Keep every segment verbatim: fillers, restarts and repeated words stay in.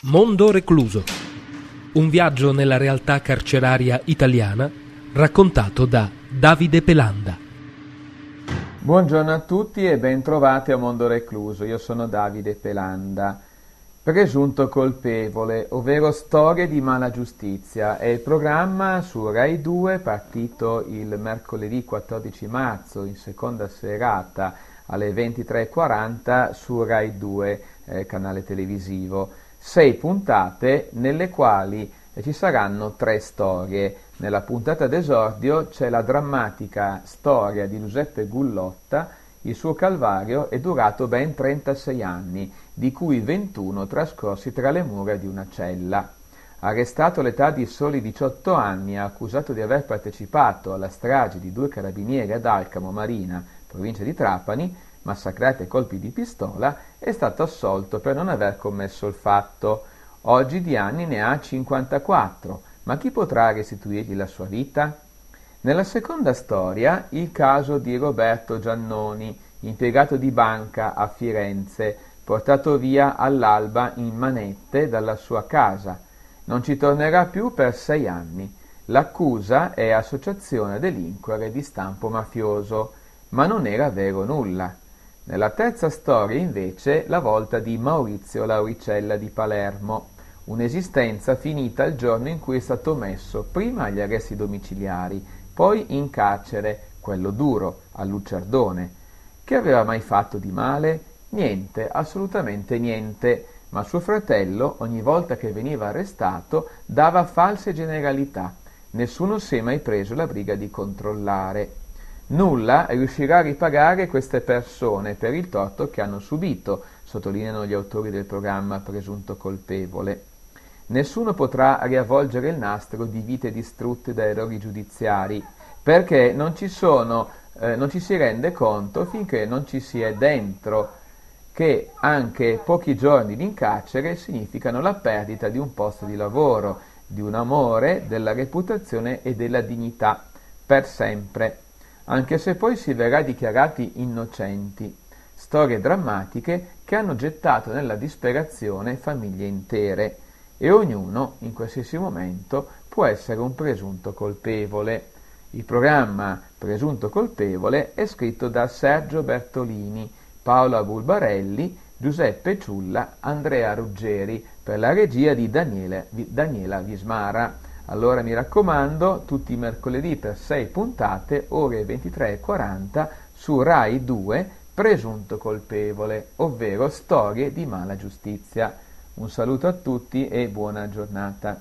Mondo recluso. Un viaggio nella realtà carceraria italiana raccontato da Davide Pelanda. Buongiorno a tutti e ben trovati a Mondo recluso. Io sono Davide Pelanda. Presunto colpevole, ovvero Storie di mala giustizia, è il programma su Rai due partito il mercoledì quattordici marzo in seconda serata alle ventitré e quaranta su Rai due, eh, canale televisivo. Sei puntate nelle quali eh, ci saranno tre storie. Nella puntata d'esordio c'è la drammatica storia di Giuseppe Gullotta. Il suo calvario è durato ben trentasei anni, di cui ventuno trascorsi tra le mura di una cella. Arrestato all'età di soli diciotto anni e accusato di aver partecipato alla strage di due carabinieri ad Alcamo Marina, provincia di Trapani, massacrati a colpi di pistola, è stato assolto per non aver commesso il fatto. Oggi di anni ne ha cinquantaquattro, ma chi potrà restituirgli la sua vita? Nella seconda storia, il caso di Roberto Giannoni, impiegato di banca a Firenze, portato via all'alba in manette dalla sua casa. Non ci tornerà più per sei anni. L'accusa è associazione a delinquere di stampo mafioso, ma non era vero nulla. Nella terza storia, invece, la volta di Maurizio Lauricella di Palermo, un'esistenza finita il giorno in cui è stato messo prima agli arresti domiciliari, poi in carcere, quello duro, a Lucerdone. Che aveva mai fatto di male? Niente, assolutamente niente, ma suo fratello, ogni volta che veniva arrestato, dava false generalità. Nessuno si è mai preso la briga di controllare. Nulla riuscirà a ripagare queste persone per il torto che hanno subito, sottolineano gli autori del programma Presunto colpevole. Nessuno potrà riavvolgere il nastro di vite distrutte da errori giudiziari, perché non ci sono, eh, non ci si rende conto finché non ci si è dentro, che anche pochi giorni in carcere significano la perdita di un posto di lavoro, di un amore, della reputazione e della dignità, per sempre, anche se poi si verrà dichiarati innocenti. Storie drammatiche che hanno gettato nella disperazione famiglie intere, e ognuno, in qualsiasi momento, può essere un presunto colpevole. Il programma Presunto colpevole è scritto da Sergio Bertolini, Paola Bulbarelli, Giuseppe Ciulla, Andrea Ruggeri, per la regia di Daniele, Daniela Vismara. Allora mi raccomando, tutti i mercoledì per sei puntate, ore ventitré e quaranta, su Rai due, Presunto colpevole, ovvero Storie di mala giustizia. Un saluto a tutti e buona giornata.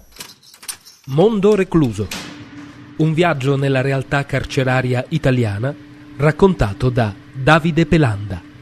Mondo recluso. Un viaggio nella realtà carceraria italiana raccontato da Davide Pelanda.